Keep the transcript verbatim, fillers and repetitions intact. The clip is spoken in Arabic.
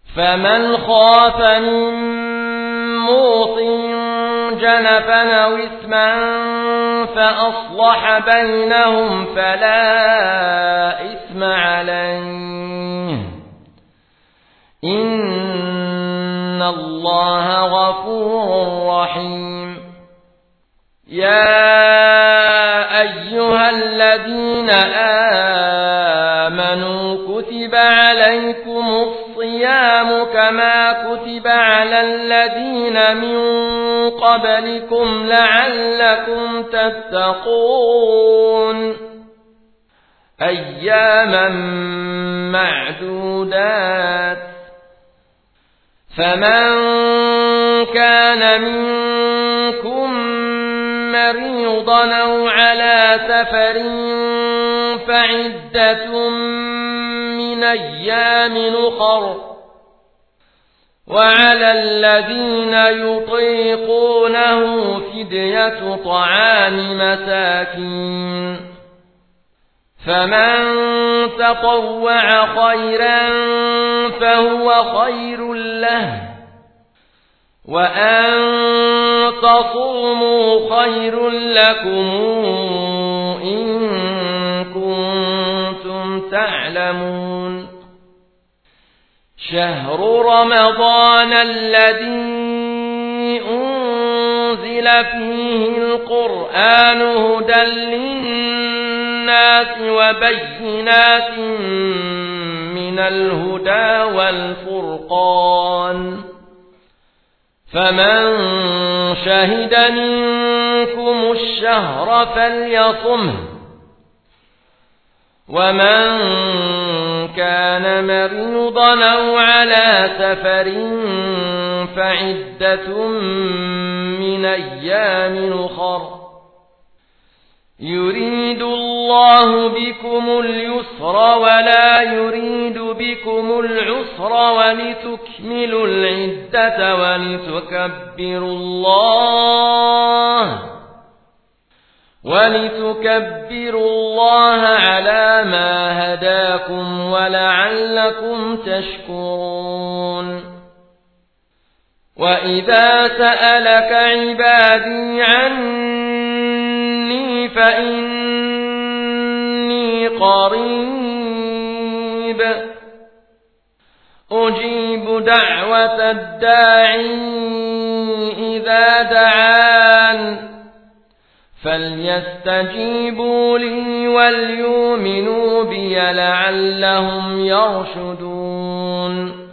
فمن خاف من موص جنفا أو إثما فأصلح بينهم فلا إثم عليه إن الله غفور رحيم. يا أيها الذين آمنوا كتب عليكم الصيام كما كتب على الذين من قبلكم لعلكم تتقون أياما معدودات. فمن كان منكم مريضا أو على سفر فعدة من أيام أخر وعلى الذين يطيقونه فدية طعام مساكين فمن تطوع خيرا فهو خير له وأن تصوموا خير لكم إن كنتم تعلمون. شهر رمضان الذي أنزل فيه القرآن هدى للناس وبينات من الهدى والفرقان فمن شهد منكم الشهر فليصمه ومن كان مريضا أو على سفر فعدة من أيام أخر يريد الله بكم اليسر ولا يريد بكم العسر ولتكملوا العدة ولتكبروا الله ولتكبروا الله على ما هداكم ولعلكم تشكرون. وإذا سألك عبادي عني فإني قريب أجيب دعوة الداعي إذا دعان فليستجيبوا لي وليؤمنوا بي لعلهم يرشدون.